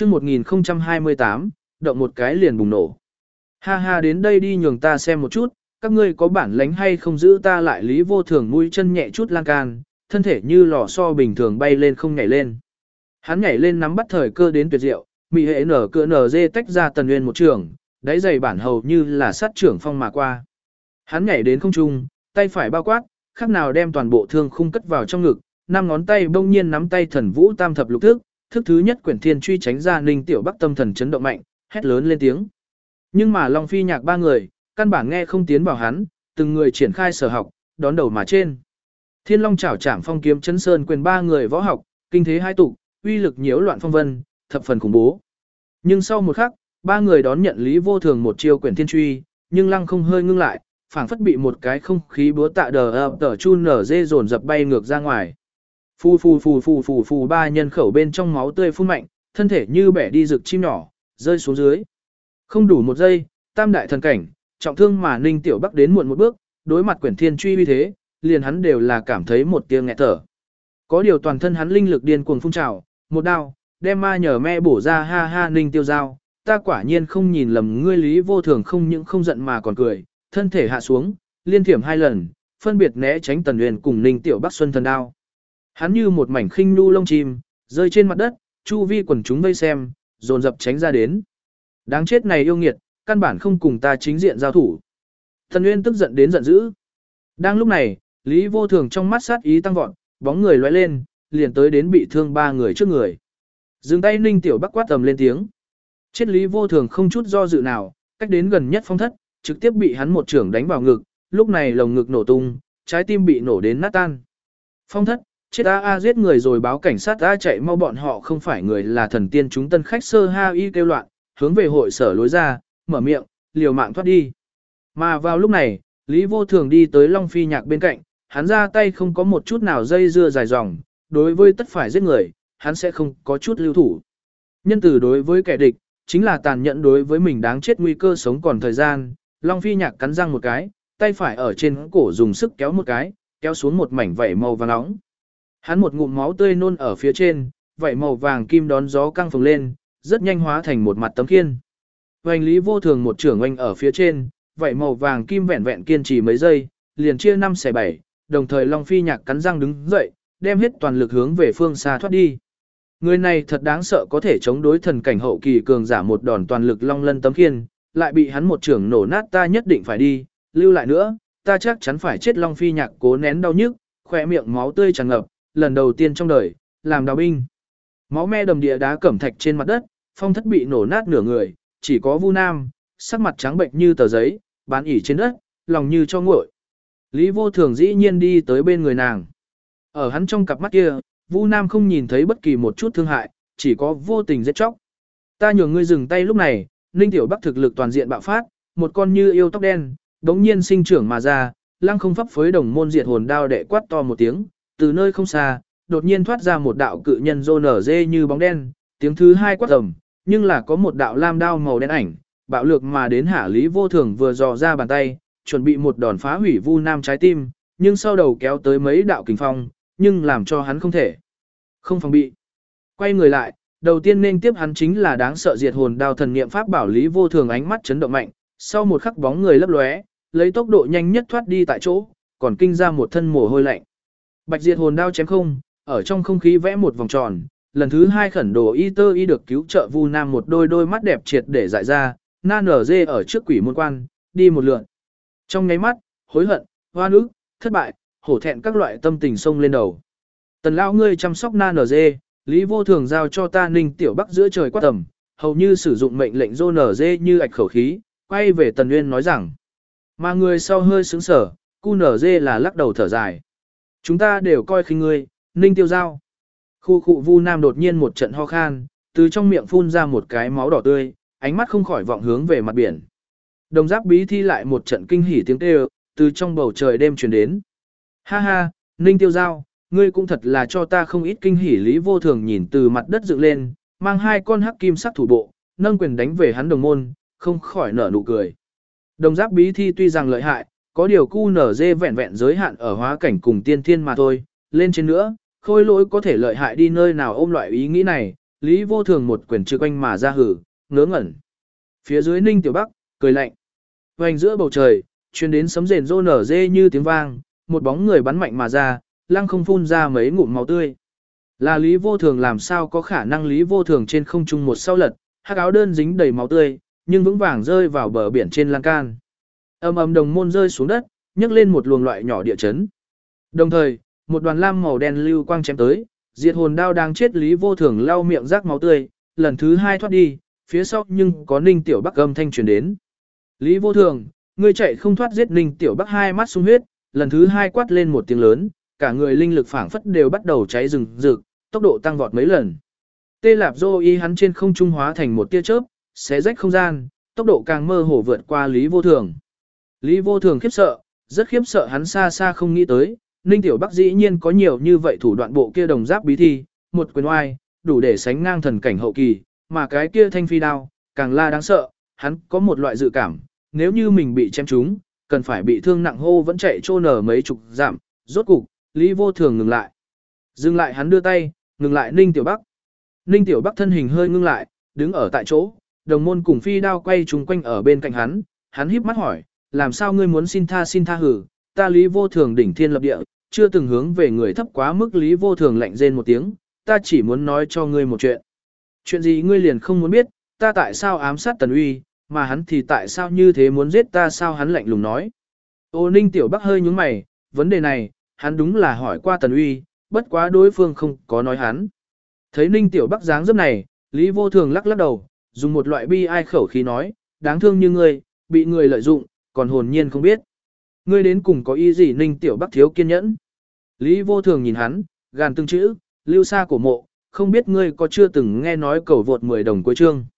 chương 1028, động một cái liền bùng nổ. Ha ha, đến đây đi, nhường ta xem một chút, các ngươi có bản lĩnh hay không giữ ta lại. Lý Vô Thường mũi chân nhẹ chút lan can, thân thể như lò xo bình thường bay lên không nhảy lên. Hắn nhảy lên nắm bắt thời cơ đến tuyệt diệu, mị hệ nở cựa nở dê tách ra Tần Nguyên một trường, đáy giày bản hầu như là sát trưởng phong mà qua. Hắn nhảy đến không trung, tay phải bao quát, khác nào đem toàn bộ thương khung cất vào trong ngực, năm ngón tay bỗng nhiên nắm tay Thần Vũ Tam thập lục thức, thức thứ nhất quyển thiên truy tránh ra. Ninh Tiểu Bắc tâm thần chấn động mạnh, hét lớn lên tiếng. Nhưng mà Long Phi Nhạc ba người, căn bản nghe không tiến vào hắn, từng người triển khai sở học, đón đầu mà trên. Thiên Long chảo chạm phong kiếm chấn sơn quyền, ba người võ học, kinh thế hai tục, uy lực nhiễu loạn phong vân, thập phần khủng bố. Nhưng sau một khắc, ba người đón nhận Lý Vô Thường một chiêu quyển thiên truy, nhưng lăng không hơi ngưng lại, phảng phất bị một cái không khí búa tạ tờ chun nở dê dồn dập bay ngược ra ngoài. Phù phù phù phù phù phù, ba nhân khẩu bên trong máu tươi phun mạnh, thân thể như bẻ đi rực chim nhỏ, rơi xuống dưới. Không đủ một giây, tam đại thần cảnh, trọng thương mà Ninh Tiểu Bắc đến muộn một bước, đối mặt quyển thiên truy uy thế, liền hắn đều là cảm thấy một tiếng nghẹt thở. Có điều toàn thân hắn linh lực điên cuồng phun trào, một đao, đem ma nhờ me bổ ra. Ha ha, Ninh Tiêu Giao, ta quả nhiên không nhìn lầm ngươi. Lý Vô Thường không những không giận mà còn cười, thân thể hạ xuống, liên thiểm hai lần, phân biệt né tránh Tần Nguyên cùng Ninh Tiểu Bắc xuân thần đao. Hắn như một mảnh khinh nu lông chim, rơi trên mặt đất, chu vi quần chúng vây xem, dồn dập tránh ra đến. Đáng chết này yêu nghiệt, căn bản không cùng ta chính diện giao thủ. Tần Nguyên tức giận đến giận dữ. Đang lúc này, Lý Vô Thường trong mắt sát ý tăng vọt, bóng người lóe lên, liền tới đến bị thương ba người trước người. Dừng tay, Ninh Tiểu Bắc quát tầm lên tiếng. Chết. Lý Vô Thường không chút do dự nào, cách đến gần nhất Phong Thất, trực tiếp bị hắn một chưởng đánh vào ngực, lúc này lồng ngực nổ tung, trái tim bị nổ đến nát tan. Phong Thất, chết a, giết người rồi báo cảnh sát a, chạy mau, bọn họ không phải người là thần tiên. Chúng tân khách sơ ha y kêu loạn, hướng về hội sở lối ra, mở miệng, liều mạng thoát đi. Mà vào lúc này, Lý Vô Thường đi tới Long Phi Nhạc bên cạnh, hắn ra tay không có một chút nào dây dưa dài dòng, đối với tất phải giết người, hắn sẽ không có chút lưu thủ. Nhân từ đối với kẻ địch, chính là tàn nhẫn đối với mình, đáng chết nguy cơ sống còn thời gian. Long Phi Nhạc cắn răng một cái, tay phải ở trên cổ dùng sức kéo một cái, kéo xuống một mảnh vảy màu vàng nóng. Hắn một ngụm máu tươi nôn ở phía trên, vảy màu vàng kim đón gió căng phồng lên, rất nhanh hóa thành một mặt tấm khiên. Hoành Lý Vô Thường một trưởng oanh ở phía trên, vảy màu vàng kim vẹn vẹn kiên trì mấy giây, liền chia 5 xẻ 7, đồng thời Long Phi Nhạc cắn răng đứng dậy, đem hết toàn lực hướng về phương xa thoát đi. Người này thật đáng sợ, có thể chống đối thần cảnh hậu kỳ cường giả một đòn toàn lực long lân tấm khiên, lại bị hắn một trưởng nổ nát. Ta nhất định phải đi, lưu lại nữa, ta chắc chắn phải chết. Long Phi Nhạc cố nén đau nhức, khỏe miệng máu tươi tràn ngập, lần đầu tiên trong đời, làm đào binh. Máu me đầm địa đá cẩm thạch trên mặt đất, Phong Thất bị nổ nát nửa người, chỉ có Vu Nam, sắc mặt trắng bệnh như tờ giấy, bán ỉ trên đất, lòng như cho nguội. Lý Vô Thường dĩ nhiên đi tới bên người nàng. Ở hắn trong cặp mắt kia, Vu Nam không nhìn thấy bất kỳ một chút thương hại, chỉ có vô tình giết chóc. Ta nhường ngươi dừng tay. Lúc này, Ninh Tiểu Bắc thực lực toàn diện bạo phát, một con như yêu tóc đen, đống nhiên sinh trưởng mà ra, lăng không pháp phối đồng môn diệt hồn đao đệ quát to một tiếng, từ nơi không xa, đột nhiên thoát ra một đạo cự nhân rô nở dê như bóng đen, tiếng thứ hai quát tầm, nhưng là có một đạo lam đao màu đen ảnh, bạo lược mà đến. Hạ Lý Vô Thường vừa dò ra bàn tay, chuẩn bị một đòn phá hủy Vu Nam trái tim, nhưng sau đầu kéo tới mấy đạo kình phong, nhưng làm cho hắn không thể không phòng bị. Quay người lại, đầu tiên nên tiếp hắn chính là đáng sợ diệt hồn đao thần niệm pháp bảo. Lý Vô Thường ánh mắt chấn động mạnh, sau một khắc bóng người lấp lóe, lấy tốc độ nhanh nhất thoát đi tại chỗ, còn kinh ra một thân mồ hôi lạnh. Bạch diệt hồn đao chém không, ở trong không khí vẽ một vòng tròn, lần thứ hai khẩn đồ y tơ y được cứu trợ Vu Nam một đôi mắt đẹp triệt để dại ra, na nở dê ở trước quỷ môn quan, đi một lượn. Trong nháy mắt, hối hận, hoan ức, thất bại, hổ thẹn các loại tâm tình xông lên đầu. Tần lão ngươi chăm sóc na nở dê, Lý Vô Thường giao cho ta. Ninh Tiểu Bắc giữa trời quát tầm, hầu như sử dụng mệnh lệnh rô nở dê như ạch khẩu khí, quay về Tần Nguyên nói rằng. Mà người sau hơi sững sở, cu nở dê là lắc đầu thở dài. Chúng ta đều coi khinh ngươi, Ninh Tiêu Giao. Khu khụ. Vu Nam đột nhiên một trận ho khan, từ trong miệng phun ra một cái máu đỏ tươi, ánh mắt không khỏi vọng hướng về mặt biển. Đồng Giáp Bí Thi lại một trận kinh hỉ tiếng kêu, từ trong bầu trời đêm truyền đến. Ha ha, Ninh Tiêu Giao, ngươi cũng thật là cho ta không ít kinh hỉ. Lý Vô Thường nhìn từ mặt đất dựng lên, mang hai con hắc kim sắc thủ bộ, nâng quyền đánh về hắn đồng môn, không khỏi nở nụ cười. Đồng Giáp Bí Thi tuy rằng lợi hại, có điều cu nở dê vẹn vẹn giới hạn ở hóa cảnh cùng tiên thiên mà thôi, lên trên nữa, khôi lỗi có thể lợi hại đi nơi nào. Ôm loại ý nghĩ này, Lý Vô Thường một quyền trực quanh mà ra hử, ngớ ngẩn. Phía dưới Ninh Tiểu Bắc, cười lạnh. Hoành giữa bầu trời, truyền đến sấm rền rô nở dê như tiếng vang, một bóng người bắn mạnh mà ra, lăng không phun ra mấy ngụm máu tươi. Là Lý Vô Thường làm sao có khả năng Lý Vô Thường trên không trung một sau lật, hắc áo đơn dính đầy máu tươi, nhưng vững vàng rơi vào bờ biển trên lan can. Ầm ầm đồng môn rơi xuống đất, nhấc lên một luồng loại nhỏ địa chấn. Đồng thời, một đoàn lam màu đen lưu quang chém tới, diệt hồn đao đang chết Lý Vô Thường lau miệng rác máu tươi, lần thứ hai thoát đi, phía sau nhưng có Ninh Tiểu Bắc âm thanh truyền đến. Lý Vô Thường, ngươi chạy không thoát, giết. Ninh Tiểu Bắc hai mắt sung huyết, lần thứ hai quát lên một tiếng lớn, cả người linh lực phảng phất đều bắt đầu cháy rừng rực, tốc độ tăng vọt mấy lần. Tê Lạp Dô y hắn trên không trung hóa thành một tia chớp, xé rách không gian, tốc độ càng mơ hồ vượt qua Lý Vô Thường. Lý Vô Thường khiếp sợ, rất khiếp sợ, hắn xa xa không nghĩ tới, Ninh Tiểu Bắc dĩ nhiên có nhiều như vậy thủ đoạn, bộ kia đồng giáp bí thi, một quyền oai, đủ để sánh ngang thần cảnh hậu kỳ, mà cái kia thanh phi đao, càng là đáng sợ, hắn có một loại dự cảm, nếu như mình bị chém trúng, cần phải bị thương nặng hô vẫn chạy trô nở mấy chục dặm, rốt cục, Lý Vô Thường ngừng lại. Dừng lại, hắn đưa tay, ngừng lại Ninh Tiểu Bắc. Ninh Tiểu Bắc thân hình hơi ngưng lại, đứng ở tại chỗ, đồng môn cùng phi đao quay trúng quanh ở bên cạnh hắn híp mắt hỏi, làm sao ngươi muốn xin tha hử, ta Lý Vô Thường đỉnh thiên lập địa, chưa từng hướng về người thấp quá mức. Lý Vô Thường lạnh rên một tiếng, ta chỉ muốn nói cho ngươi một chuyện. Chuyện gì ngươi liền không muốn biết, ta tại sao ám sát Tần Uy, mà hắn thì tại sao như thế muốn giết ta sao, hắn lạnh lùng nói. Ô Ninh Tiểu Bắc hơi nhướng mày, vấn đề này, hắn đúng là hỏi qua Tần Uy, bất quá đối phương không có nói hắn. Thấy Ninh Tiểu Bắc dáng dấp này, Lý Vô Thường lắc lắc đầu, dùng một loại bi ai khẩu khí nói, đáng thương như ngươi, bị người lợi dụng, còn hồn nhiên không biết. Ngươi đến cùng có ý gì? Ninh Tiểu Bắc thiếu kiên nhẫn. Lý Vô Thường nhìn hắn, gàn từng chữ, lưu xa cổ mộ, không biết ngươi có chưa từng nghe nói cầu vượt 10 đồng cuối chương.